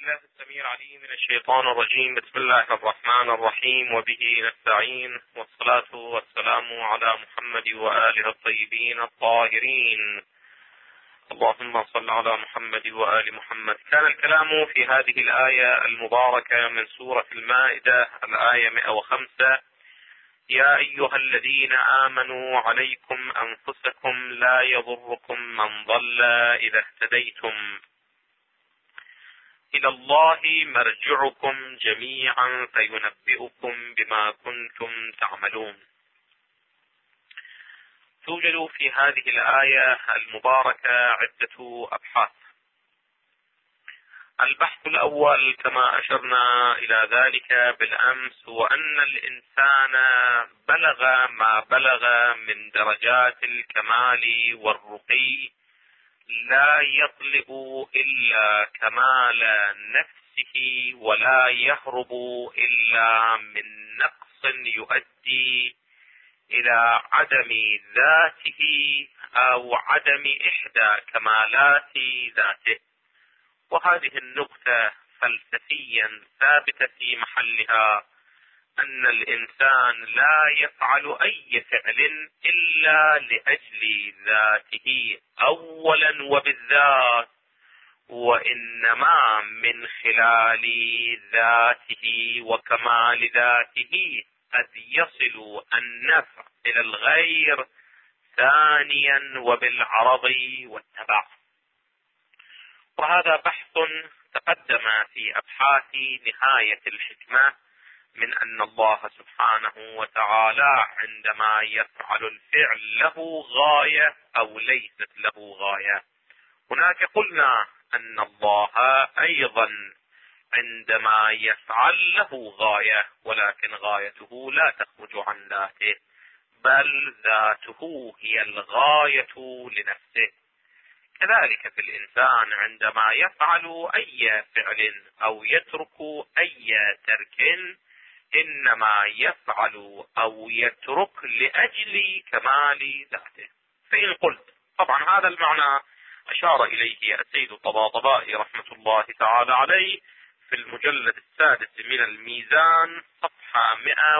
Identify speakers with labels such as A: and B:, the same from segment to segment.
A: بالله السميع العليم من الشيطان الرجيم. بسم الله الرحمن الرحيم، وبه نستعين، والصلاة والسلام على محمد وآله الطيبين الطاهرين. اللهم صل على محمد وآل محمد. كان الكلام في هذه الآية المباركة من سورة المائدة، الآية 105: يا أيها الذين آمنوا عليكم أنفسكم لا يضركم من ضل إذا اهتديتم، إلى الله مرجعكم جميعا فينبئكم بما كنتم تعملون. توجد في هذه الآية المباركة عدة أبحاث. البحث الأول كما أشرنا إلى ذلك بالأمس هو أن الإنسان بلغ ما بلغ من درجات الكمال والرقي لا يطلب إلا كمال نفسه، ولا يهرب إلا من نقص يؤدي إلى عدم ذاته أو عدم إحدى كمالات ذاته. وهذه النقطة فلسفيا ثابتة في محلها، أن الإنسان لا يفعل أي فعل إلا لأجل ذاته أولا وبالذات، وإنما من خلال ذاته وكمال ذاته قد يصل النفع إلى الغير ثانيا وبالعرض والتبع. وهذا بحث تقدم في أبحاث نهاية الحكمة من أن الله سبحانه وتعالى عندما يفعل الفعل له غاية أو ليست له غاية. هناك قلنا أن الله أيضا عندما يفعل له غاية، ولكن غايته لا تخرج عن ذاته، بل ذاته هي الغاية لنفسه. كذلك في الإنسان عندما يفعل أي فعل أو يترك أي ترك، إنما يفعل أو يترك لأجل كمال ذاته. فإن قلت، طبعا هذا المعنى أشار إليه السيد الطباطبائي رحمة الله تعالى عليه في المجلد السادس من الميزان صفحة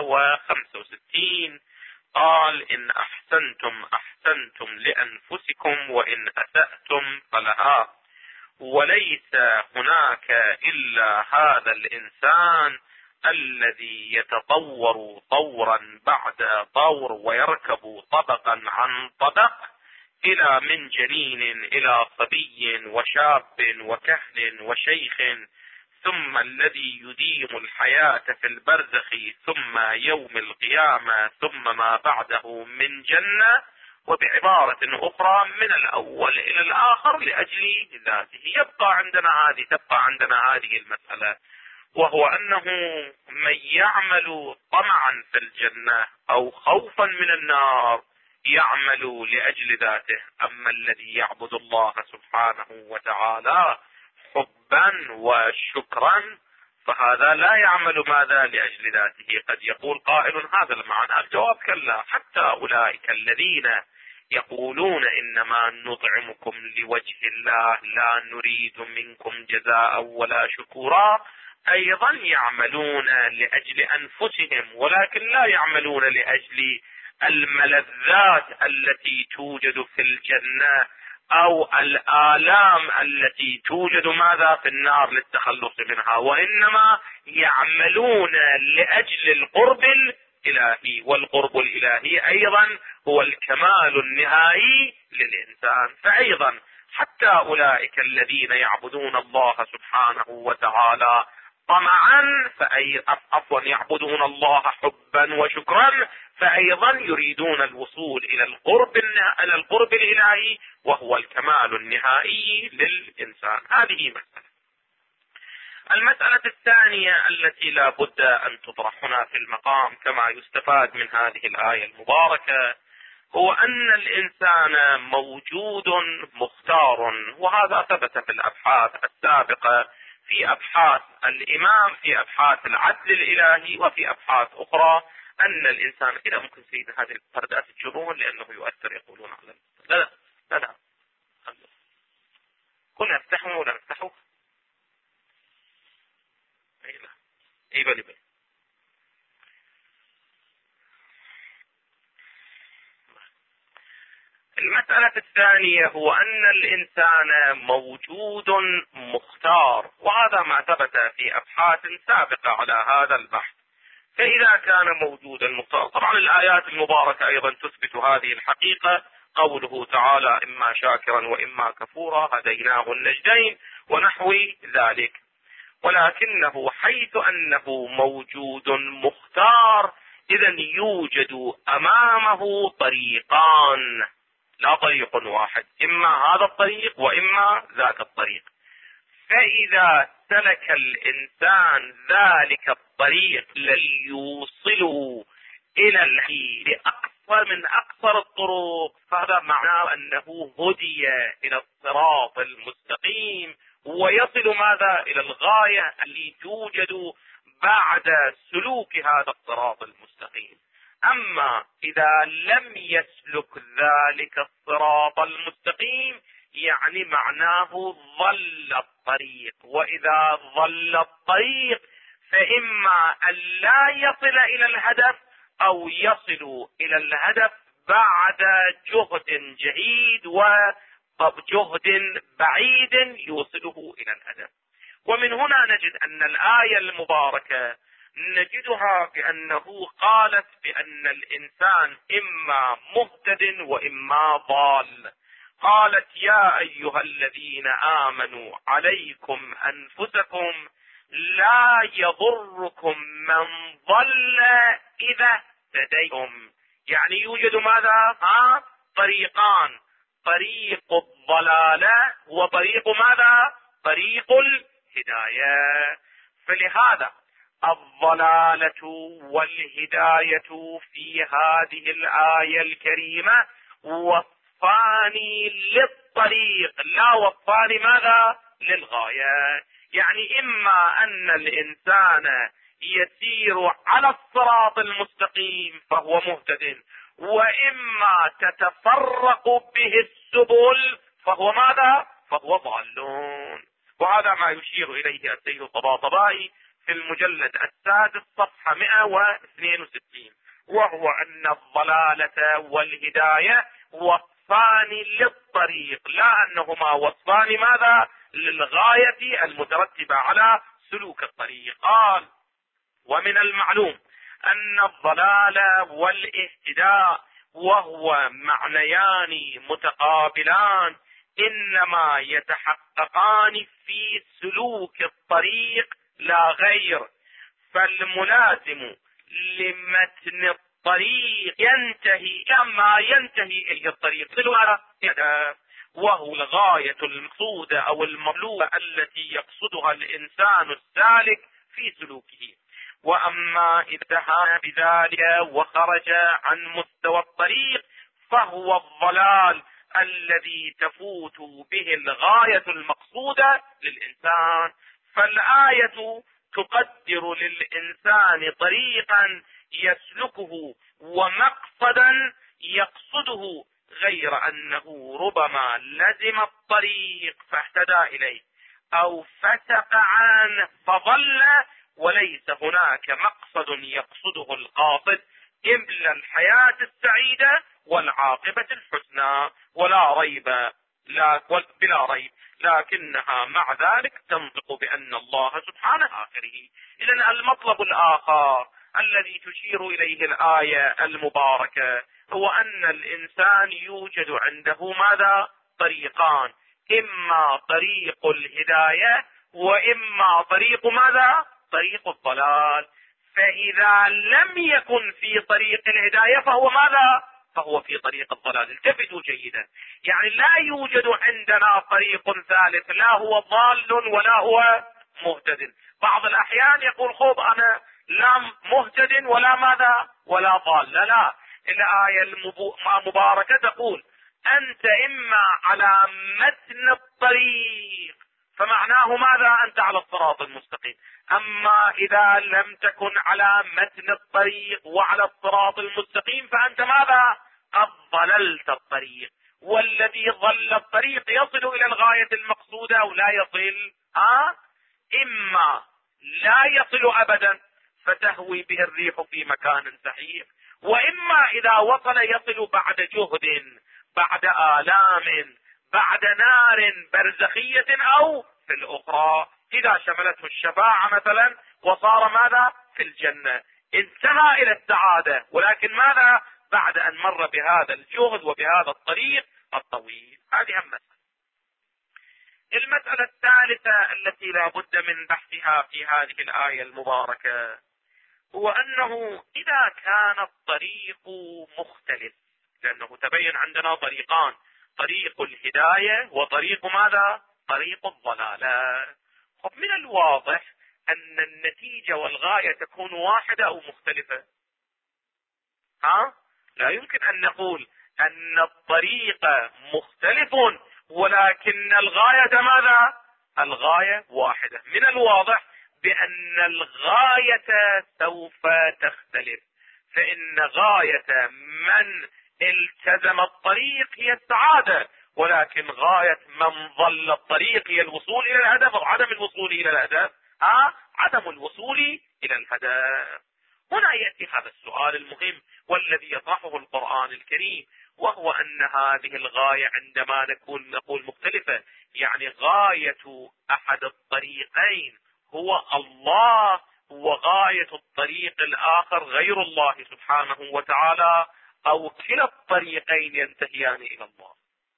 A: 165، قال: إن أحسنتم أحسنتم لأنفسكم، وإن أسأتم فلها. وليس هناك إلا هذا الإنسان الذي يتطور طورا بعد طور، ويركب طبقا عن طبق إلى من جنين إلى صبي وشاب وكهل وشيخ، ثم الذي يديم الحياة في البرزخ، ثم يوم القيامة، ثم ما بعده من جنة. وبعبارة أخرى من الأول إلى الآخر لأجل ذاته. تبقى عندنا هذه المسألة، وهو أنه من يعمل طمعا في الجنة أو خوفا من النار يعمل لأجل ذاته. أما الذي يعبد الله سبحانه وتعالى حبا وشكرا فهذا لا يعمل ماذا لأجل ذاته. قد يقول قائل هذا المعنى، الجواب كلا. حتى أولئك الذين يقولون إنما نطعمكم لوجه الله لا نريد منكم جزاء ولا شكورا، أيضا يعملون لأجل أنفسهم، ولكن لا يعملون لأجل الملذات التي توجد في الجنة أو الآلام التي توجد ماذا في النار للتخلص منها، وإنما يعملون لأجل القرب الإلهي. والقرب الإلهي أيضا هو الكمال النهائي للإنسان. فأيضا حتى أولئك الذين يعبدون الله سبحانه وتعالى طمعا يعبدون الله حبا وشكرا، فأيضا يريدون الوصول إلى القرب الإلهي، وهو الكمال النهائي للإنسان. هذه مسألة. المسألة الثانية التي لا بد أن تطرح هنا في المقام كما يستفاد من هذه الآية المباركة، هو أن الإنسان موجود مختار. وهذا ثبت في الأبحاث السابقة، في أبحاث الإمام، في أبحاث العدل الإلهي، وفي أبحاث أخرى، أن الإنسان إذا ممكن سيدنا هذه الفردات تجرون لأنه يؤثر، يقولون على لا كنا نفتحه ولا نفتحه. اي بلي. المسألة الثانية هو أن الإنسان موجود مختار، وهذا ما ثبت في أبحاث سابقة على هذا البحث. فإذا كان موجودا مختار، طبعا الآيات المباركة أيضا تثبت هذه الحقيقة، قوله تعالى إما شاكرا وإما كفورا هديناه النجدين ونحو ذلك. ولكنه حيث أنه موجود مختار، إذن يوجد أمامه طريقان، لا طريق واحد، إما هذا الطريق وإما ذاك الطريق. فإذا سلك الإنسان ذلك الطريق الذي يوصله إلى الحي بأقصر من أقصر الطرق، فهذا معناه أنه هدي إلى الصراط المستقيم، ويصل ماذا؟ إلى الغاية التي توجد بعد سلوك هذا الصراط المستقيم. أما إذا لم يسلك ذلك الصراط المستقيم، يعني معناه ضل الطريق، وإذا ضل الطريق فإما أن لا يصل إلى الهدف أو يصل إلى الهدف بعد جهد جهيد وجهد بعيد يوصله إلى الهدف. ومن هنا نجد أن الآية المباركة نجدها بأنه قالت بأن الإنسان إما مهتد وإما ضال. قالت يا أيها الذين آمنوا عليكم أنفسكم لا يضركم من ضل إذا اهتديتم. يعني يوجد ماذا؟ طريقان، طريق الضلالة وطريق ماذا؟ طريق الهداية. فلهذا الضلالة والهداية في هذه الآية الكريمة وصفان للطريق، لا وصفان ماذا؟ للغاية. يعني إما أن الإنسان يسير على الصراط المستقيم فهو مهتد، وإما تتفرق به السبل فهو ماذا؟ فهو ضالون. وهذا ما يشير إليه السيد الطباطبائي في المجلد السادس صفحة 162، وهو أن الضلالة والهداية وصفان للطريق، لا أنهما وصفان ماذا؟ للغاية المترتبة على سلوك الطريق. قال ومن المعلوم أن الضلال والاهتداء وهو معنيان متقابلان إنما يتحققان في سلوك الطريق لا غير. فالملازم لمتن الطريق ينتهي كما ينتهي إليه الطريق، وهو الغاية المقصودة أو المطلوبة التي يقصدها الإنسان السالك في سلوكه. وأما إذا انتهى بذلك وخرج عن مستوى الطريق فهو الضلال الذي تفوت به الغاية المقصودة للإنسان. فالآية تقدر للإنسان طريقا يسلكه ومقصدا يقصده، غير أنه ربما لزم الطريق فاهتدى إليه أو فسق عنه فضل، وليس هناك مقصد يقصده القاصد إلا الحياة السعيدة والعاقبة الحسنى بلا ريب، لكنها مع ذلك تنطق بأن الله سبحانه آخره. إذن المطلب الآخر الذي تشير إليه الآية المباركة هو أن الإنسان يوجد عنده ماذا؟ طريقان، إما طريق الهداية وإما طريق ماذا؟ طريق الضلال. فإذا لم يكن في طريق الهداية فهو ماذا؟ فهو في طريق الضلال. التفتوا جيدا، يعني لا يوجد عندنا طريق ثالث، لا هو ضال ولا هو مهتد. بعض الأحيان يقول خب أنا لا مهتد ولا ماذا؟ ولا ضال. لا، الآية المباركة تقول أنت إما على متن الطريق فمعناه ماذا؟ أنت على الصراط المستقيم. أما إذا لم تكن على متن الطريق وعلى الصراط المستقيم فأنت ماذا؟ قد ضللت الطريق، والذي ضل الطريق يصل إلى الغاية المقصودة أو لا يصل. إما لا يصل أبدا فتهوي به الريح في مكان سحيق، وإما إذا وصل يصل بعد جهد، بعد آلام، بعد نار برزخية أو في الأخرى. إذا شملته الشفاعة مثلا وصار ماذا في الجنة، انتهى إلى السعادة، ولكن ماذا بعد أن مر بهذا الجهد وبهذا الطريق الطويل. هذه هم مسألة. المسألة الثالثة التي لا بد من بحثها في هذه الآية المباركة هو أنه إذا كان الطريق مختلف، لأنه تبين عندنا طريقان، طريق الهداية وطريق ماذا؟ طريق الضلالة. طب من الواضح أن النتيجة والغاية تكون واحدة أو مختلفة. لا يمكن أن نقول أن الطريق مختلف ولكن الغاية ماذا؟ الغاية واحدة. من الواضح بأن الغاية سوف تختلف، فإن غاية من التزم الطريق هي السعادة، ولكن غاية من ضل الطريق هي الوصول إلى الهدف، أو عدم الوصول إلى الهدف، عدم الوصول إلى الهدف. هنا يأتي هذا السؤال المهم والذي يطرحه القرآن الكريم، وهو أن هذه الغاية عندما نقول مختلفة، يعني غاية أحد الطريقين هو الله، وغاية الطريق الآخر غير الله سبحانه وتعالى، أو كلا الطريقين ينتهيان إلى الله.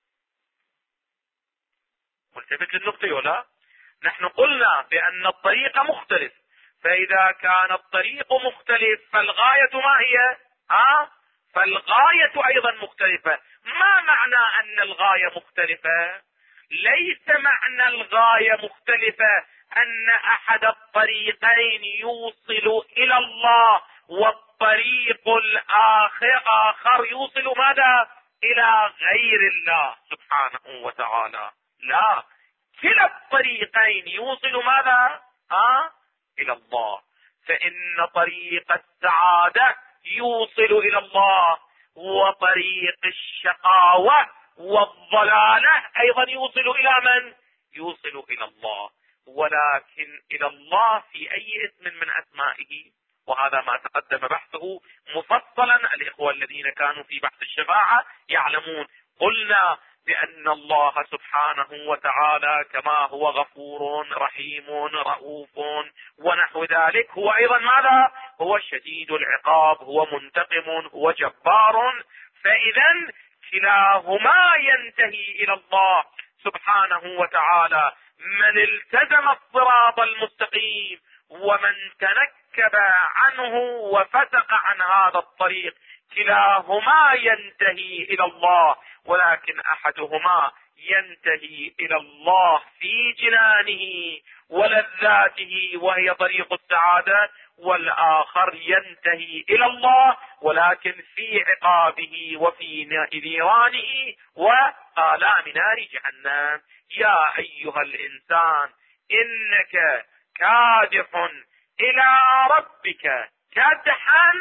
A: ملتفت للنقطة ولا؟ نحن قلنا بأن الطريق مختلف، فإذا كان الطريق مختلف فالغاية ما هي؟ فالغاية أيضا مختلفة. ما معنى أن الغاية مختلفة؟ ليس معنى الغاية مختلفة أن أحد الطريقين يوصل إلى الله والطريق الآخر يوصل ماذا؟ إلى غير الله سبحانه وتعالى. لا، كلا الطريقين يوصل ماذا؟ إلى الله. فإن طريق السعادة يوصل إلى الله، وطريق الشقاوة والضلالة أيضا يوصل إلى من؟ يوصل إلى الله، ولكن إلى الله في أي اسم من أسمائه، وهذا ما تقدم بحثه مفصلا. الإخوة الذين كانوا في بحث الشفاعة يعلمون. قلنا بأن الله سبحانه وتعالى كما هو غفور رحيم رؤوف ونحو ذلك، هو أيضا ماذا؟ هو شديد العقاب، هو منتقم، هو جبار. فإذا كلاهما ينتهي إلى الله سبحانه وتعالى. من التزم الصراط المستقيم ومن تنكب عنه وفسق عن هذا الطريق كلاهما ينتهي إلى الله، ولكن أحدهما ينتهي إلى الله في جنانه ولذاته وهي طريق السعادة، والآخر ينتهي إلى الله ولكن في عقابه وفي نيرانه وآلام نار جهنم. يا أيها الإنسان إنك كادح إلى ربك كدحا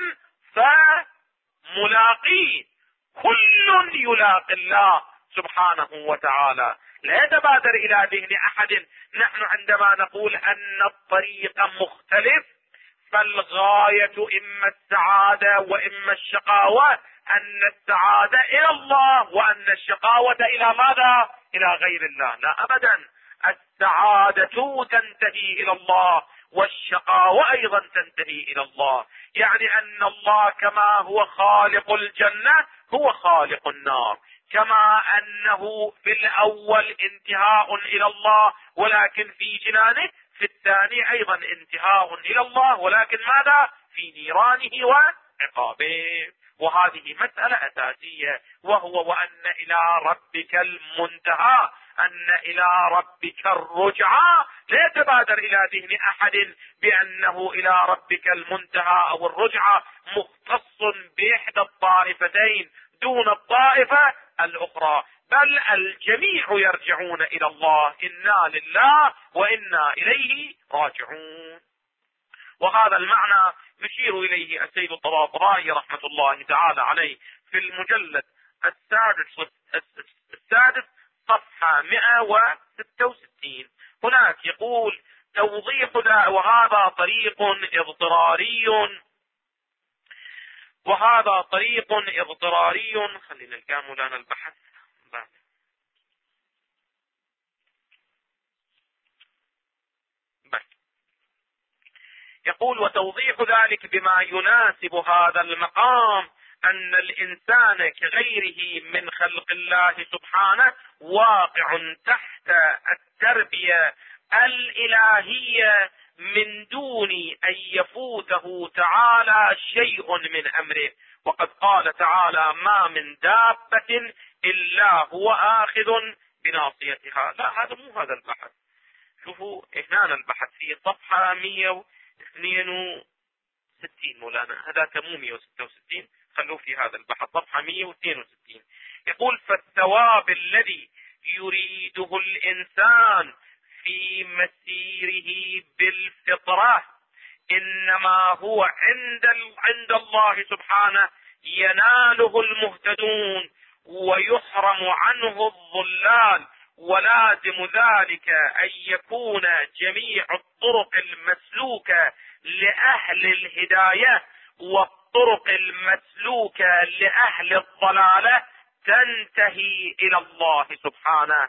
A: فملاقيه. كل يلاقي الله سبحانه وتعالى. لا يتبادر إلى ذهن أحد نحن عندما نقول أن الطريق مختلف فالغاية إما السعادة وإما الشقاوة، أن السعادة إلى الله وأن الشقاوة إلى ماذا؟ إلى غير الله. لا أبدا، السعادة تنتهي إلى الله والشقاوة أيضا تنتهي إلى الله. يعني أن الله كما هو خالق الجنة هو خالق النار، كما أنه في الأول انتهاء إلى الله ولكن في جنانه، في الثاني أيضا انتهاء إلى الله ولكن ماذا؟ في نيرانه وعقابه. وهذه مسألة أساسية، وهو وأن إلى ربك المنتهى، أن إلى ربك الرجعى. لا يتبادر إلى ذهن أحد بأنه إلى ربك المنتهى أو الرجعى مختص بإحدى الطائفتين دون الطائفة الأخرى، بل الجميع يرجعون إلى الله. إنا لله وإنا إليه راجعون. وهذا المعنى يشير إليه السيد الطباطبائي رحمة الله تعالى عليه في المجلد السادس صفحة 166. هناك يقول: توضيح وهذا طريق اضطراري خلينا نلقى مولانا البحث بعد. يقول وتوضيح ذلك بما يناسب هذا المقام أن الإنسان كغيره من خلق الله سبحانه واقع تحت التربية الإلهية من دون أن يفوته تعالى شيء من أمره. وقد قال تعالى ما من دابة إلا هو آخذ بناصيتها. لا، هذا مو هذا البحث. شوفوا هنا البحث في صفحة 162 مولانا، هذاك مو 166، خلوه في هذا البحث صفحة 162. يقول فالثواب الذي يريده الإنسان في مسيره بالفطرة إنما هو عند الله سبحانه يناله المهتدون ويحرم عنه الضلال. ولازم ذلك أن يكون جميع الطرق المسلوكة لأهل الهداية والطرق المسلوكة لأهل الضلالة تنتهي إلى الله سبحانه،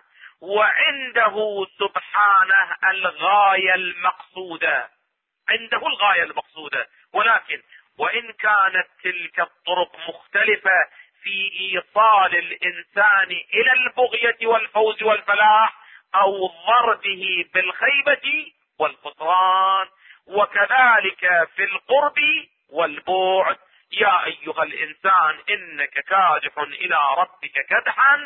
A: وعنده سبحانه الغاية المقصودة، عنده الغاية المقصودة. ولكن وإن كانت تلك الطرق مختلفة في إيصال الإنسان إلى البغية والفوز والفلاح أو ضربه بالخيبة والخسران، وكذلك في القرب والبعد. يا أيها الإنسان إنك كادح إلى ربك كدحا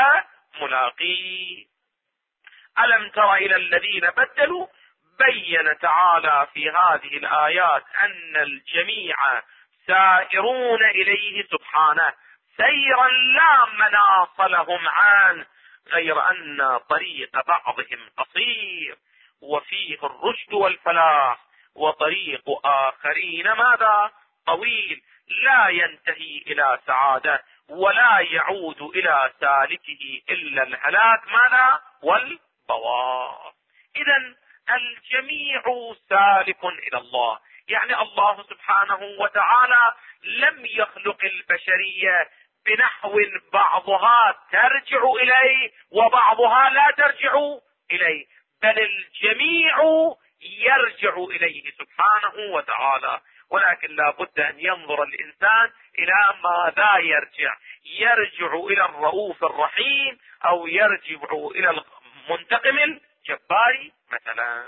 A: فملاقيه. ألم تر إلى الذين بدلوا؟ بين تعالى في هذه الآيات أن الجميع سائرون إليه سبحانه سيرا لا مناص لهم عنه، غير أن طريق بعضهم قصير وفيه الرشد والفلاح، وطريق آخرين ماذا؟ طويل لا ينتهي إلى سعادة ولا يعود إلى سالكه إلا الهلاك ماذا؟ والبوار. إذن الجميع سالك إلى الله، يعني الله سبحانه وتعالى لم يخلق البشرية بنحو بعضها ترجع إليه وبعضها لا ترجع إليه، بل الجميع يرجع إليه سبحانه وتعالى. ولكن لا بد أن ينظر الإنسان إلى ماذا يرجع إلى الرؤوف الرحيم أو يرجع إلى المنتقم الجبار مثلا.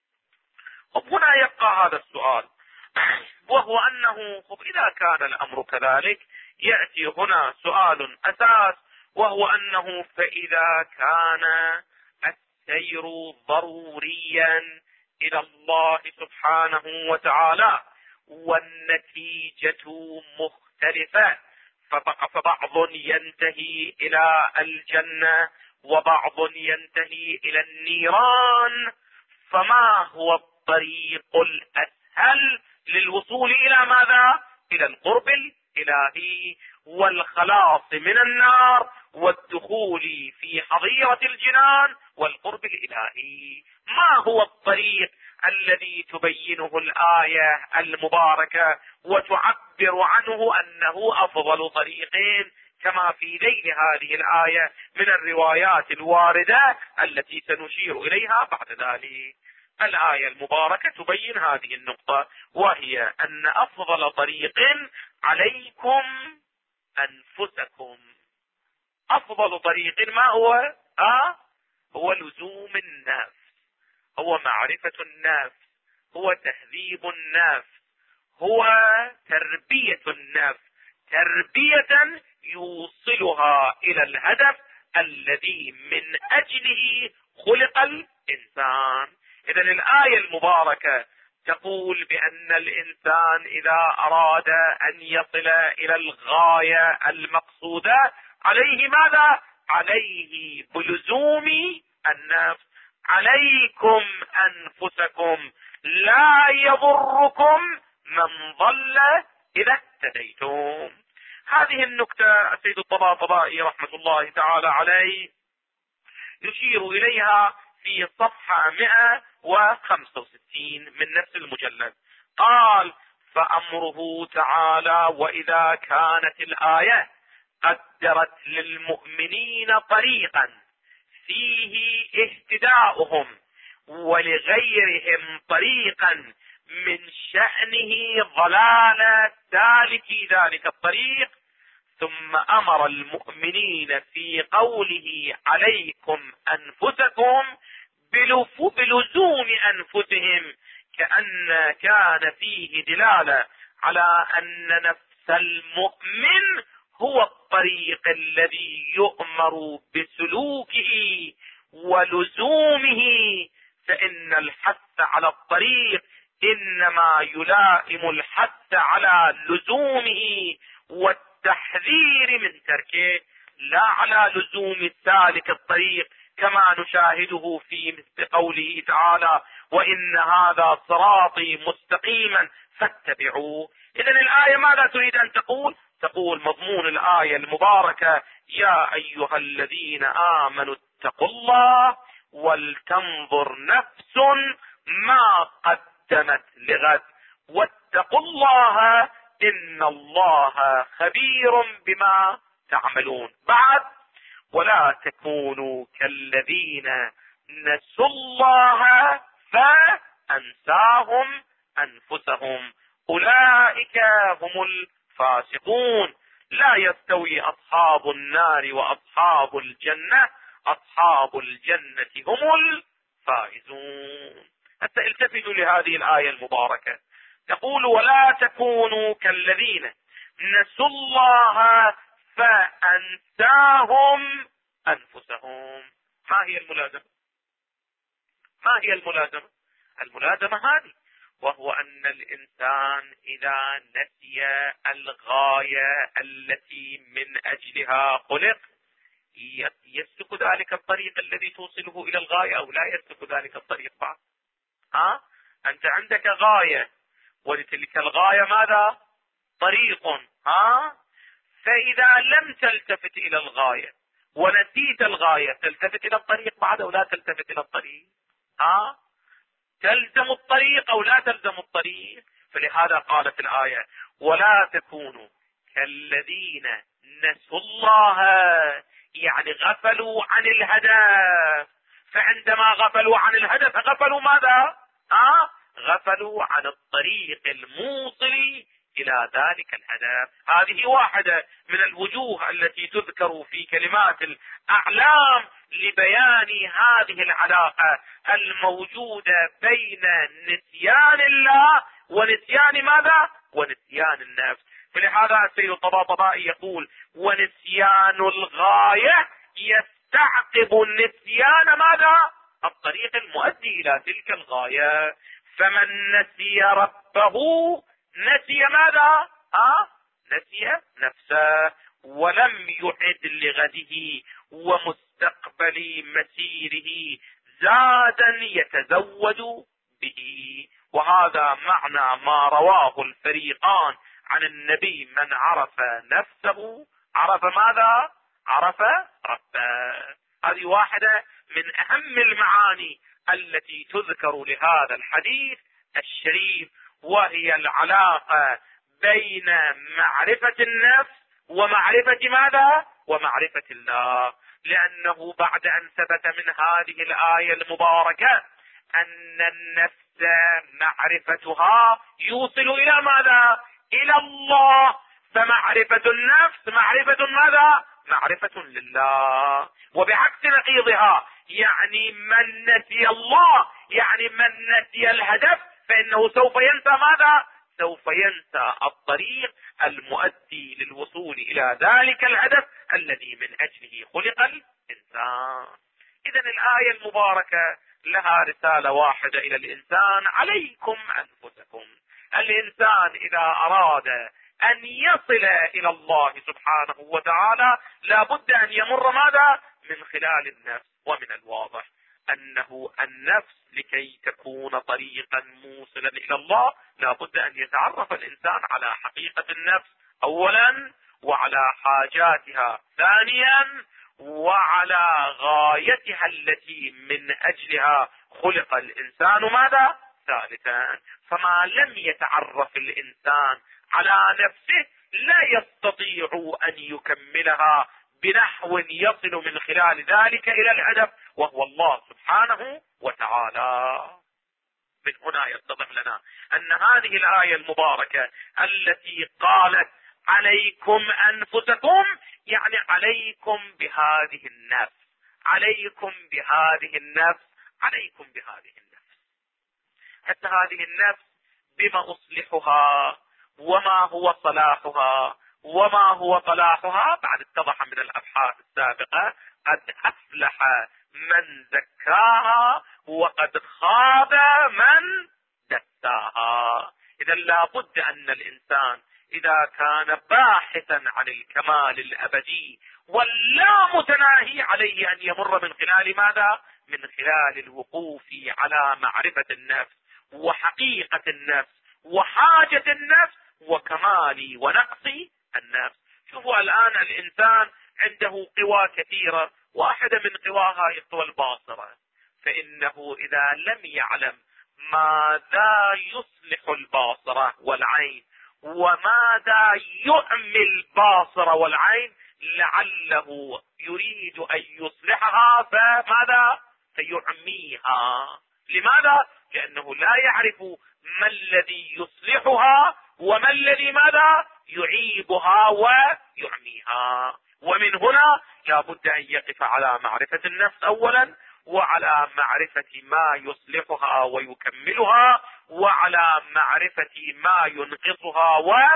A: هنا يبقى هذا السؤال، وهو أنه إذا كان الأمر كذلك يأتي هنا سؤال أساس، وهو أنه فإذا كان السير ضروريا إلى الله سبحانه وتعالى والنتيجة مختلفة، فبعض ينتهي إلى الجنة وبعض ينتهي إلى النيران، فما هو الطريق الأسهل للوصول إلى ماذا؟ إلى القرب الإلهي والخلاص من النار والدخول في حظيرة الجنان والقرب الإلهي؟ ما هو الطريق الذي تبينه الآية المباركة وتعبر عنه أنه أفضل طريقين كما في ذيل هذه الآية من الروايات الواردة التي سنشير إليها بعد ذلك؟ الآية المباركة تبين هذه النقطة، وهي أن أفضل طريق عليكم أنفسكم. أفضل طريق ما هو؟ هو لزوم النفس، هو معرفة النفس، هو تهذيب النفس، هو تربية النفس تربية يوصلها إلى الهدف الذي من أجله خلق الإنسان. إذن الآية المباركة تقول بأن الإنسان إذا أراد أن يصل إلى الغاية المقصودة عليه ماذا؟ عليه بلزوم النفس. عليكم أنفسكم لا يضركم من ضل إذا اهتديتم. هذه النكتة السيد الطباطبائي رحمة الله تعالى عليه يشير إليها في صفحة 165 من نفس المجلد. قال: فأمره تعالى: وإذا كانت الآية قدرت للمؤمنين طريقا فيه اهتداؤهم ولغيرهم طريقا من شأنه ضلال سالكي ذلك الطريق، ثم أمر المؤمنين في قوله: عليكم أنفسكم بلزوم أنفسهم، كأن كان فيه دلالة على أن نفس المؤمن هو الطريق الذي يؤمر بسلوكه ولزومه، فإن الحث على الطريق إنما يلائم الحث على لزومه والتحذير من تركه، لا على لزوم سالك الطريق، كما نشاهده في مثل قوله تعالى: وإن هذا صراطي مستقيما فاتبعوه. إذن الآية ماذا تريد أن تقول؟ تقول مضمون الآية المباركة: يا أيها الذين آمنوا اتقوا الله ولتنظر نفس ما قدمت لغد واتقوا الله إن الله خبير بما تعملون. بعد: ولا تكونوا كالذين نسوا الله فأنساهم أنفسهم أولئك هم الفاسقون. لا يستوي أصحاب النار وأصحاب الجنة، أصحاب الجنة هم الفائزون. حتى التفتوا لهذه الآية المباركة، تقول: ولا تكونوا كالذين نسوا الله فأنساهم أنفسهم. ما هي الملازمة؟ ما هي الملازمة؟ الملازمة هذه، وهو أن الإنسان إذا نسي الغاية التي من أجلها خلق يسلك ذلك الطريق الذي توصله إلى الغاية، أو لا يسلك ذلك الطريق بعد. أنت عندك غاية، ولتلك الغاية ماذا؟ طريق. فإذا لم تلتفت إلى الغاية ونسيت الغاية، تلتفت إلى الطريق بعد أو لا تلتفت إلى الطريق؟ تلزم الطريق أو لا تلزم الطريق؟ فلهذا قالت الآية: ولا تكونوا كالذين نسوا الله، يعني غفلوا عن الهدف. فعندما غفلوا عن الهدف غفلوا ماذا؟ غفلوا عن الطريق الموصل إلى ذلك الهدف. هذه واحدة من الوجوه التي تذكر في كلمات الأعلام لبيان هذه العلاقة الموجودة بين نسيان الله ونسيان ماذا؟ ونسيان النفس. فلهذا السيد الطباطبائي يقول: ونسيان الغاية يستعقب النسيان ماذا؟ الطريق المؤدي إلى تلك الغاية. فمن نسي ربه نسي ماذا؟ نسي نفسه، ولم يعد لغده ومستقبل مسيره زادا يتزود به. وهذا معنى ما رواه الفريقان عن النبي: من عرف نفسه عرف ماذا؟ عرف ربه. هذه واحدة من أهم المعاني التي تذكر لهذا الحديث الشريف، وهي العلاقة بين معرفة النفس ومعرفة ماذا؟ ومعرفة الله. لأنه بعد أن ثبت من هذه الآية المباركة أن النفس معرفتها يوصل إلى ماذا؟ إلى الله. فمعرفة النفس معرفة ماذا؟ معرفة لله. وبعكس نقيضها، يعني من نسي الله، يعني من نسي الهدف، فإنه سوف ينسى ماذا؟ سوف ينسى الطريق المؤدي للوصول إلى ذلك الهدف الذي من أجله خلق الإنسان. إذن الآية المباركة لها رسالة واحدة إلى الإنسان: عليكم أنفسكم. الإنسان إذا أراد أن يصل إلى الله سبحانه وتعالى لا بد أن يمر ماذا؟ من خلال النفس. ومن الواضح أنه النفس لكي تكون طريقا موصلا إلى الله لا بد أن يتعرف الإنسان على حقيقة النفس أولا، وعلى حاجاتها ثانيا، وعلى غايتها التي من أجلها خلق الإنسان ماذا؟ ثالثا. فما لم يتعرف الإنسان على نفسه لا يستطيع أن يكملها بنحو يصل من خلال ذلك إلى الهدف وهو الله سبحانه وتعالى. من هنا يتضح لنا أن هذه الآية المباركة التي قالت عليكم أنفسكم، يعني عليكم بهذه النفس، عليكم بهذه النفس، عليكم بهذه النفس. حتى هذه النفس بما أصلحها، وما هو صلاحها، وما هو صلاحها، بعد اتضح من الأبحاث السابقة قد أفلح من زكاها وقد خاب من دساها. إذا لابد أن الإنسان إذا كان باحثا عن الكمال الأبدي واللا متناهي عليه أن يمر من خلال ماذا؟ من خلال الوقوف على معرفة النفس وحقيقة النفس وحاجة النفس وكمال ونقص النفس. شوفوا الآن الإنسان عنده قوى كثيرة، واحدة من قواها القوى الباصرة، فإنه إذا لم يعلم ماذا يصلح الباصرة والعين وماذا يعمي الباصرة والعين لعله يريد أن يصلحها فماذا؟ فيعميها. لماذا؟ لأنه لا يعرف ما الذي يصلحها وما الذي ماذا؟ يعيبها ويعميها. ومن هنا لابد أن يقف على معرفة النفس أولا، وعلى معرفة ما يصلحها ويكملها، وعلى معرفة ما ينقصها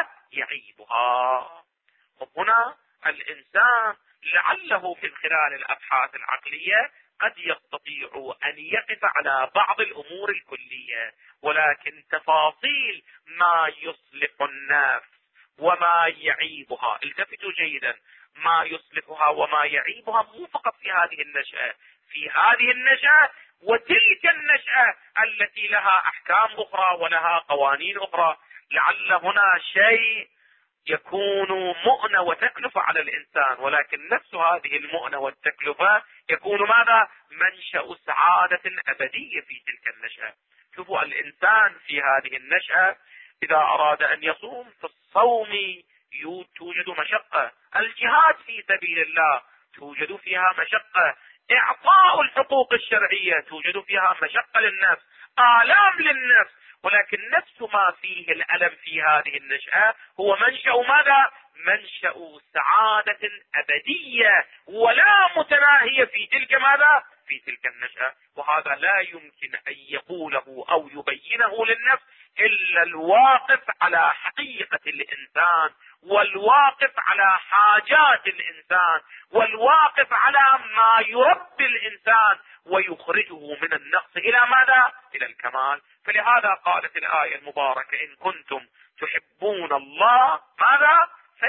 A: ويعيبها. وهنا الإنسان لعله من خلال الأبحاث العقلية قد يستطيع أن يقف على بعض الأمور الكلية، ولكن تفاصيل ما يصلح النفس وما يعيبها، التفتوا جيدا، ما يصلحها وما يعيبها مو فقط في هذه النشأة، في هذه النشأة وتلك النشأة التي لها أحكام أخرى ولها قوانين أخرى. لعل هنا شيء يكون مؤنة وتكلفة على الإنسان، ولكن نفس هذه المؤنة والتكلفة يكون ماذا؟ منشأ سعادة أبدية في تلك النشأة. شوفوا الإنسان في هذه النشأة إذا أراد أن يصوم، في الصوم توجد مشقة، الجهاد في سبيل الله توجد فيها مشقة، إعطاء الحقوق الشرعية توجد فيها مشقة للنفس، آلام للنفس، ولكن نفس ما فيه الألم في هذه النشأة هو منشأ ماذا؟ منشأ سعادة أبدية ولا متناهية في تلك ماذا؟ في تلك النشأة. وهذا لا يمكن أن يقوله أو يبينه للنفس إلا الواقف على حقيقة الإنسان، والواقف على حاجات الإنسان، والواقف على ما يربي الإنسان ويخرجه من النقص إلى ماذا؟ إلى الكمال. فلهذا قالت الآية المباركة: إن كنتم تحبون الله ماذا؟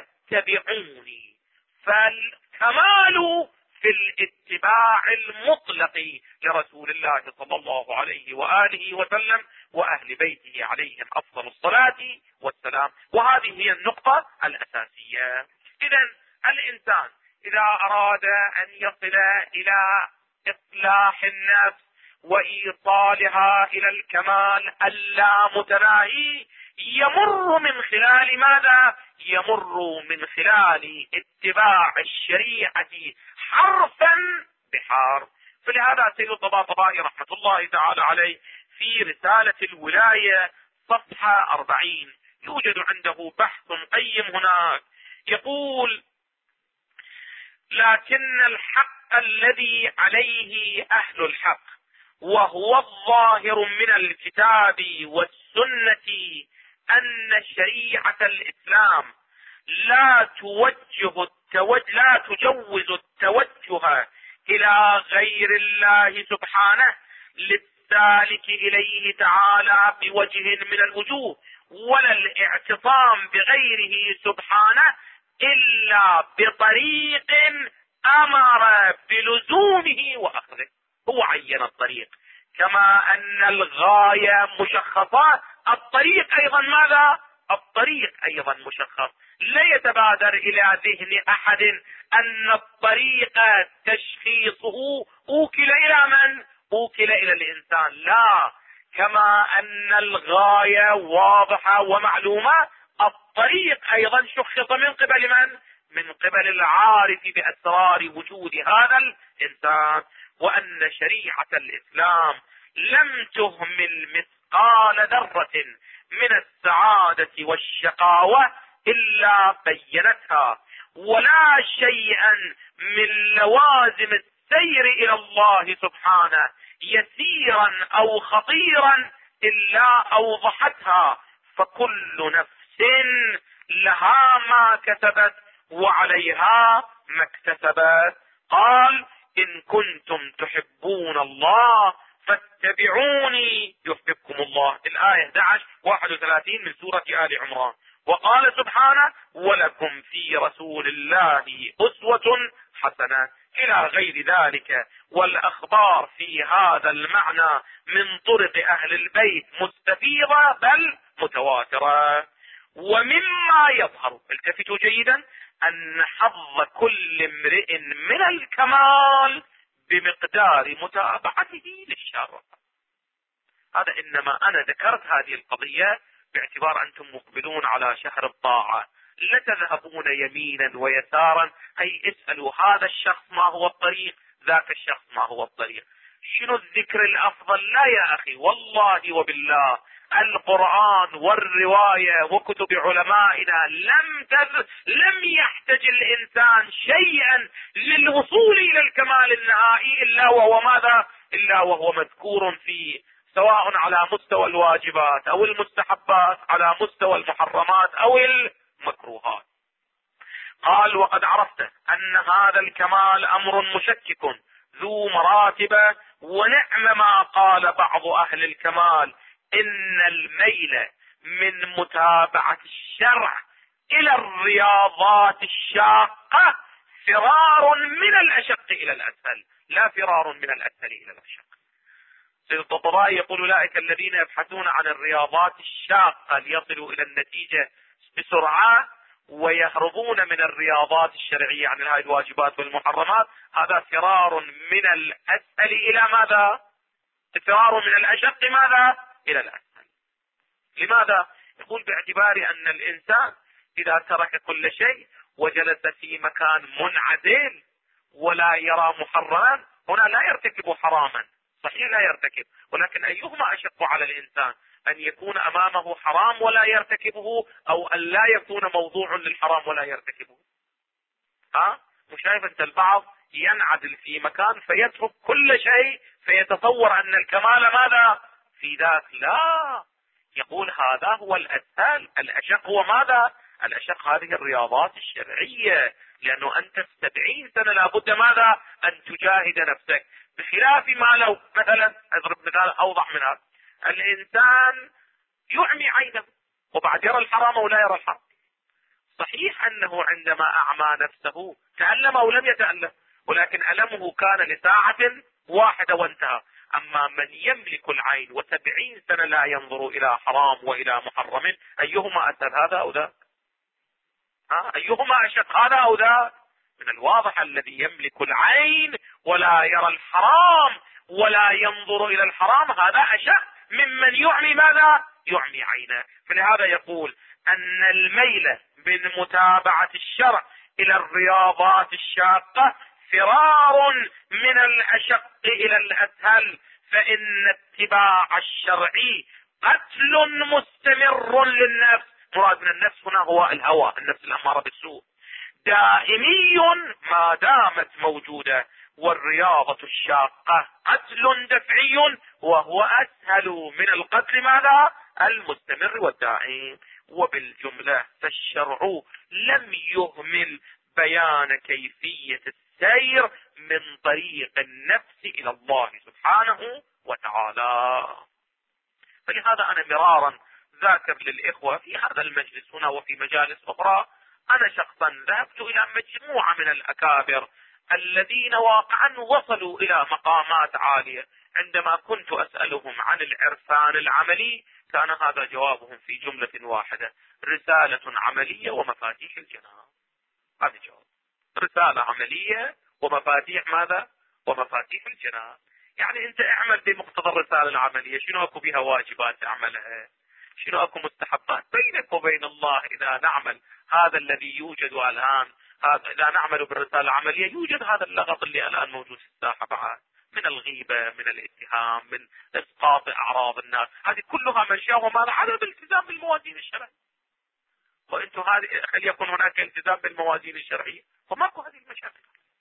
A: فاتبعوني. فالكمال في الاتباع المطلق لرسول الله صلى الله عليه وآله وسلم وأهل بيته عليهم أفضل الصلاة والسلام. وهذه هي النقطة الأساسية. إذن الإنسان إذا أراد أن يصل إلى إصلاح النفس وإيصالها إلى الكمال اللامتناهي يمر من خلال ماذا؟ يمر من خلال اتباع الشريعة حرفا بحرف. فلهذا سيد الطباطبائي رحمة الله تعالى عليه في رسالة الولاية صفحة 40 يوجد عنده بحث قيم هناك، يقول: لكن الحق الذي عليه أهل الحق وهو الظاهر من الكتاب والسنة أن شريعة الإسلام لا تجوز التوجه إلى غير الله سبحانه للسالك إليه تعالى بوجه من الوجوه، ولا الاعتصام بغيره سبحانه إلا بطريق أمر بلزومه وأخذه. هو عين الطريق، كما أن الغاية مشخصة، الطريق أيضا ماذا؟ الطريق أيضا مشخص. لا يتبادر إلى ذهن أحد أن الطريق تشخيصه أوكل إلى من؟ أوكل إلى الإنسان، لا، كما أن الغاية واضحة ومعلومة، الطريق أيضا شخص من قبل من؟ من قبل العارف بأسرار وجود هذا الإنسان، وأن شريعة الإسلام لم تهمل مثقال ذرة من السعادة والشقاوة إلا بينتها، ولا شيئا من لوازم السير إلى الله سبحانه يسيرا أو خطيرا إلا أوضحتها، فكل نفس لها ما كسبت وعليها ما اكتسبت. قال: إن كنتم تحبون الله فاتبعوني يحببكم الله. الآية 11-31 من سورة آل عمران. وقال سبحانه: ولكم في رسول الله أسوة حسنة، إلى غير ذلك. والأخبار في هذا المعنى من طرق أهل البيت مستفيضة بل متواترة. ومما يظهر، التفتوا جيدا، أن حظ كل امرئ من الكمال بمقدار متابعته للشر. هذا إنما أنا ذكرت هذه القضية باعتبار أنتم مقبلون على شهر الطاعة، لا تذهبون يمينا ويسارا، أي اسألوا هذا الشخص ما هو الطريق، ذاك الشخص ما هو الطريق، شنو الذكر الأفضل. لا يا أخي، والله وبالله القرآن والرواية وكتب علمائنا لم يحتج الإنسان شيئا للوصول إلى الكمال النهائي إلا وهو ماذا؟ إلا وهو مذكور فيه، سواء على مستوى الواجبات أو المستحبات، على مستوى المحرمات أو المكروهات. قال: وقد عرفت أن هذا الكمال أمر مشكك ذو مراتب، ونعم ما قال بعض أهل الكمال إن الميل من متابعة الشرع إلى الرياضات الشاقة فرار من الأشق إلى الأسهل، لا فرار من الأسهل إلى الأشق. سيد الطبرائي يقول: أولئك الذين يبحثون عن الرياضات الشاقة ليصلوا إلى النتيجة بسرعة، ويهربون من الرياضات الشرعية عن هذه الواجبات والمحرمات، هذا فرار من الأسهل إلى ماذا؟ فرار من الأشق ماذا؟ إلى الأسهل. لماذا؟ يقول: باعتبار أن الإنسان إذا ترك كل شيء وجلس في مكان منعزل ولا يرى محرما، هنا لا يرتكب حراما، صحيح لا يرتكب، ولكن أيهما أشق على الإنسان؟ أن يكون أمامه حرام ولا يرتكبه، أو أن لا يكون موضوع للحرام ولا يرتكبه؟ مش شايف أنت البعض ينعدل في مكان فيترك كل شيء فيتصور أن الكمال ماذا في ذاك؟ لا، يقول هذا هو الأسهل. الأشق هو ماذا؟ الأشق هذه الرياضات الشرعية، لأنه أنت 70 سنة لابد ماذا؟ أن تجاهد نفسك، بخلاف ما لو مثلا أضرب مثال أوضح من هذا، الإنسان يعمي عينه وبعد يرى الحرام ولا يرى الحرام. صحيح أنه عندما أعمى نفسه تألم أو لم يتألم، ولكن ألمه كان لساعة واحدة وانتهى. أما من يملك العين و70 سنة لا ينظر إلى حرام وإلى محرم، أيهما أسهل، هذا أو ذاك؟ أيهما أشق، هذا أو ذاك؟ من الواضح الذي يملك العين ولا يرى الحرام ولا ينظر إلى الحرام هذا أشق ممن يعمي ماذا؟ يعمي عينه. فلهذا يقول أن الميل من متابعة الشرع إلى الرياضات الشاقة فرار من الأشق إلى الأسهل، فإن اتباع الشرعي قتل مستمر للنفس. مراد من النفس هنا هو الهوى، النفس الأمارة بالسوء، دائمي ما دامت موجودة. والرياضة الشاقة قتل دفعي وهو أسهل من القتل ماذا؟ المستمر والدائم. وبالجملة فالشرع لم يهمل بيان كيفية السير من طريق النفس إلى الله سبحانه وتعالى. فلهذا أنا مرارا ذاكر للإخوة في هذا المجلس هنا وفي مجالس أخرى، أنا شخصا ذهبت إلى مجموعة من الأكابر الذين واقعا وصلوا إلى مقامات عالية، عندما كنت أسألهم عن العرفان العملي كان هذا جوابهم في جملة واحدة: رسالة عملية ومفاتيح الجنان. هذا جواب، رسالة عملية ومفاتيح ماذا؟ ومفاتيح الجنان. يعني انت اعمل بمقتضى الرسالة العملية، شنو اكو بها واجبات تعملها، شنو اكو مستحبات بينك وبين الله. اذا نعمل هذا الذي يوجد الان، هذا اذا نعمل بالرسالة العملية، يوجد هذا اللغط اللي الان موجود في الساحة بعد، من الغيبة، من الاتهام، من اسقاط اعراض الناس، هذه كلها منشأ وما عدم الالتزام بالموازين الشرعية. وانتم هذه خليكن هناك التزام بالموازين الشرعية، فماكو هذه المشاكل.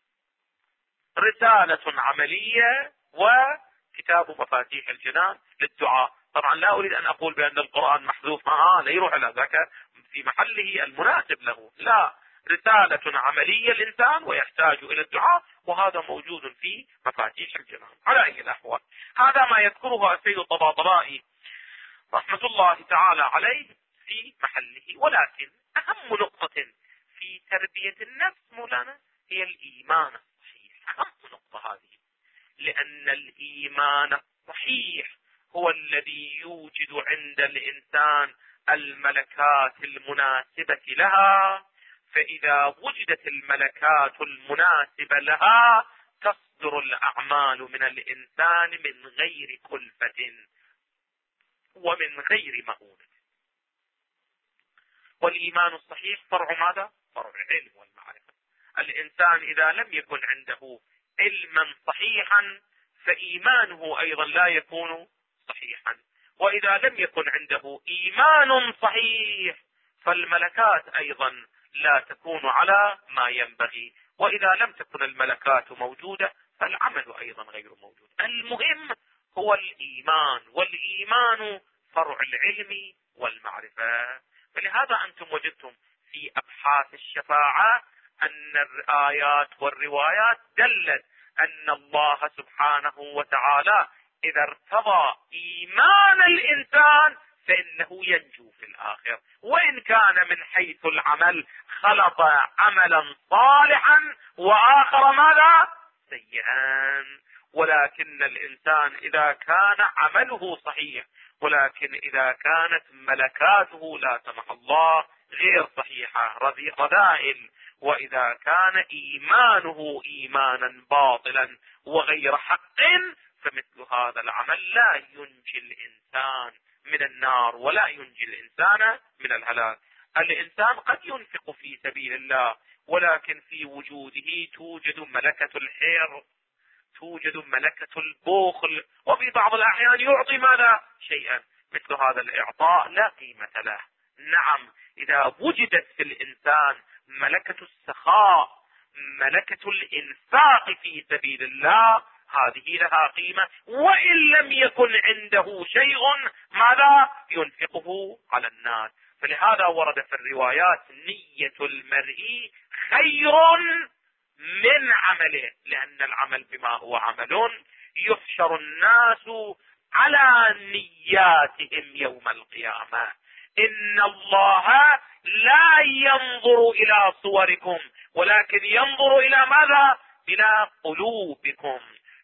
A: رسالة عملية وكتاب مفاتيح الجنان للدعاء. طبعا لا اريد ان اقول بان القرآن محذوف، لا يروح على ذاك في محله المناسب له، لا، رسالة عملية الانسان ويحتاج الى الدعاء، وهذا موجود في مفاتيح الجنان على اي الاحوال. هذا ما يذكره السيد الطباطبائي رحمة الله تعالى عليه في محله. ولكن اهم نقطة في تربية النفس مولانا هي الايمان الصحيح، اهم نقطة هذه، لان الايمان الصحيح هو الذي يوجد عند الانسان الملكات المناسبة لها، فاذا وجدت الملكات المناسبة لها تصدر الاعمال من الانسان من غير كلفة ومن غير مؤونة. والايمان الصحيح فرع ماذا؟ فرع العلم والمعرفة. الانسان اذا لم يكن عنده علما صحيحا فايمانه ايضا لا يكون صحيحا، واذا لم يكن عنده ايمان صحيح فالملكات ايضا لا تكون على ما ينبغي، واذا لم تكن الملكات موجودة فالعمل ايضا غير موجود. المهم هو الايمان، والايمان فرع العلم والمعرفة. فلهذا انتم وجدتم في ابحاث الشفاعة ان الآيات والروايات دلت ان الله سبحانه وتعالى اذا ارتضى ايمان الانسان فانه ينجو في الاخر، وان كان من حيث العمل خلط عملا صالحا واخر ماذا؟ سيئا. ولكن الانسان اذا كان عمله صحيح، ولكن اذا كانت ملكاته لا سمح الله غير صحيحة رذائل، واذا كان ايمانه ايمانا باطلا وغير حق، فمثل هذا العمل لا ينجي الانسان من النار ولا ينجي الانسان من الهلاك. الانسان قد ينفق في سبيل الله، ولكن في وجوده توجد ملكة الحير، توجد ملكة البخل، وفي بعض الاحيان يعطي ماذا؟ شيئا. مثل هذا الاعطاء لا قيمة له. نعم، اذا وجدت في الانسان ملكة السخاء، ملكة الانفاق في سبيل الله، هذه لها قيمة، وان لم يكن عنده شيء ماذا؟ ينفقه على الناس. فلهذا ورد في الروايات نية المرء خير من عمله، لان العمل بما هو عمل يحشر الناس على نياتهم يوم القيامة. ان الله لا ينظر الى صوركم ولكن ينظر الى ماذا؟ الى قلوبكم،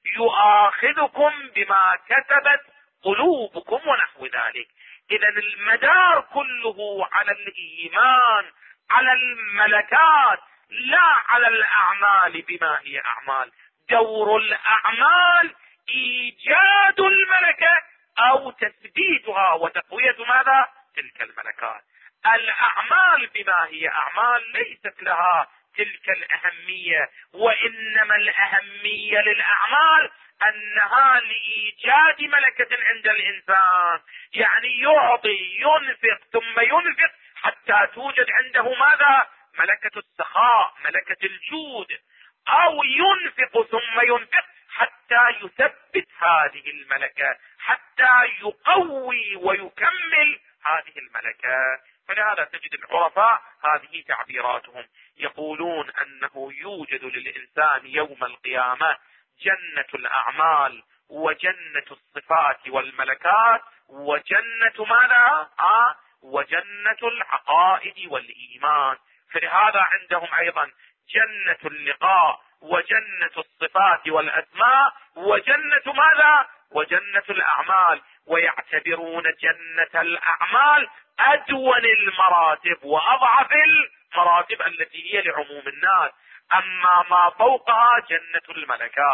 A: يؤاخذكم بما كتبت قلوبكم ونحو ذلك. اذا المدار كله على الايمان، على الملكات، لا على الاعمال بما هي اعمال. دور الاعمال ايجاد الملكة او تثبيتها وتقوية ماذا؟ تلك الملكات. الاعمال بما هي اعمال ليست لها تلك الاهمية، وانما الاهمية للاعمال انها لايجاد ملكة عند الانسان، يعني يعطي ينفق ثم ينفق حتى توجد عنده ماذا؟ ملكة السخاء، ملكة الجود، او ينفق ثم ينفق حتى يثبت هذه الملكة، حتى يقوي ويكمل هذه الملكة. فلهذا تجد العرفاء هذه تعبيراتهم، يقولون انه يوجد للانسان يوم القيامة جنة الاعمال وجنة الصفات والملكات وجنة ماذا؟ وجنة العقائد والايمان. فلهذا عندهم ايضا جنة اللقاء وجنة الصفات والاسماء وجنة ماذا؟ وجنة الاعمال، ويعتبرون جنة الاعمال ادون المراتب واضعف المراتب التي هي لعموم الناس، اما ما فوقها جنة الملكات.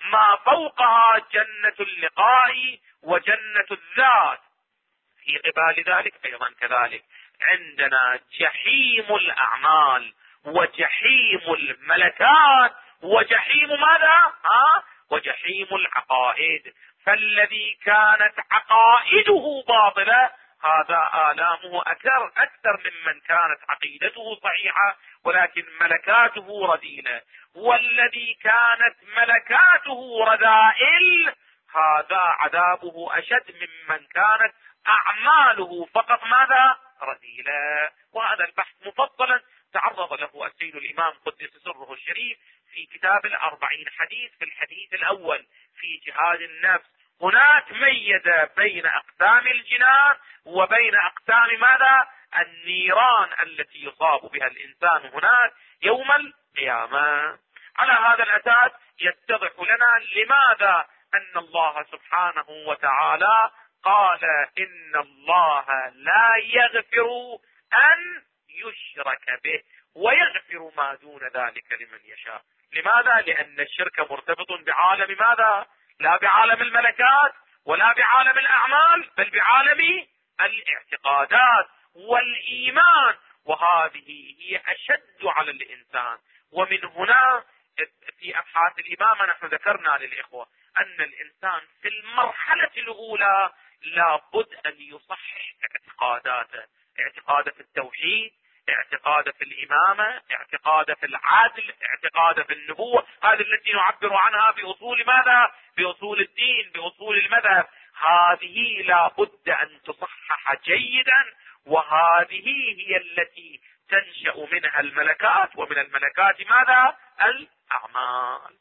A: ما فوقها جنة اللقاء وجنة الذات. في قبال ذلك أيضا كذلك عندنا جحيم الأعمال وجحيم الملكات وجحيم ماذا؟ وجحيم العقائد. فالذي كانت عقائده باطلة هذا آلامه أكثر ممن كانت عقيدته صحيحة ولكن ملكاته رذيلة. والذي كانت ملكاته رذائل هذا عذابه أشد ممن كانت أعماله فقط ماذا؟ رذيلة. وهذا البحث مفصلا تعرض له السيد الإمام قدس سره الشريف في كتاب 40 حديث في الحديث الأول في جهاد النفس. هناك ميز بين أقسام الجنان وبين أقسام ماذا؟ النيران التي يصاب بها الإنسان هناك يوم القيامة. على هذا الأساس يتضح لنا لماذا أن الله سبحانه وتعالى قال إن الله لا يغفر أن يشرك به ويغفر ما دون ذلك لمن يشاء. لماذا؟ لأن الشرك مرتبط بعالم ماذا؟ لا بعالم الملكات ولا بعالم الأعمال بل بعالم الاعتقادات والإيمان، وهذه هي أشد على الإنسان. ومن هنا في أبحاث الإمامة نحن ذكرنا للإخوة أن الإنسان في المرحلة الأولى لابد أن يصحح اعتقاداته، اعتقاده في التوحيد، اعتقاده في الإمامة، اعتقاده في العدل، اعتقاده في النبوة، هذه التي نعبر عنها بأصول ماذا؟ بأصول الدين، بأصول المذهب. هذه لابد أن تصحح جيدا، وهذه هي التي تنشأ منها الملكات، ومن الملكات ماذا؟ الأعمال.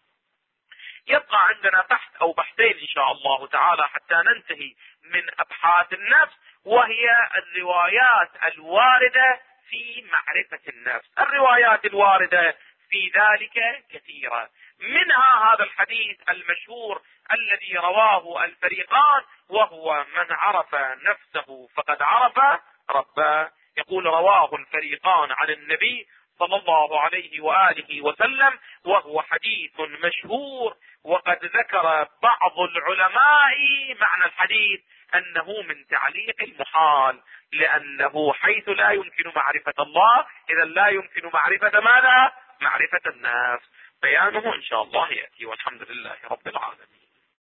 A: يبقى عندنا بحث أو بحثين إن شاء الله تعالى حتى ننتهي من أبحاث النفس، وهي الروايات الواردة في معرفة النفس. الروايات الواردة في ذلك كثيرة، منها هذا الحديث المشهور الذي رواه الفريقان، وهو من عرف نفسه فقد عرف ربه. يقول رواه الفريقان عن النبي صلى الله عليه وآله وسلم، وهو حديث مشهور. وقد ذكر بعض العلماء معنى الحديث أنه من تعليق المحال، لأنه حيث لا يمكن معرفة الله إذا لا يمكن معرفة ماذا؟ معرفة النفس. بيانه إن شاء الله يأتي، والحمد لله رب العالمين.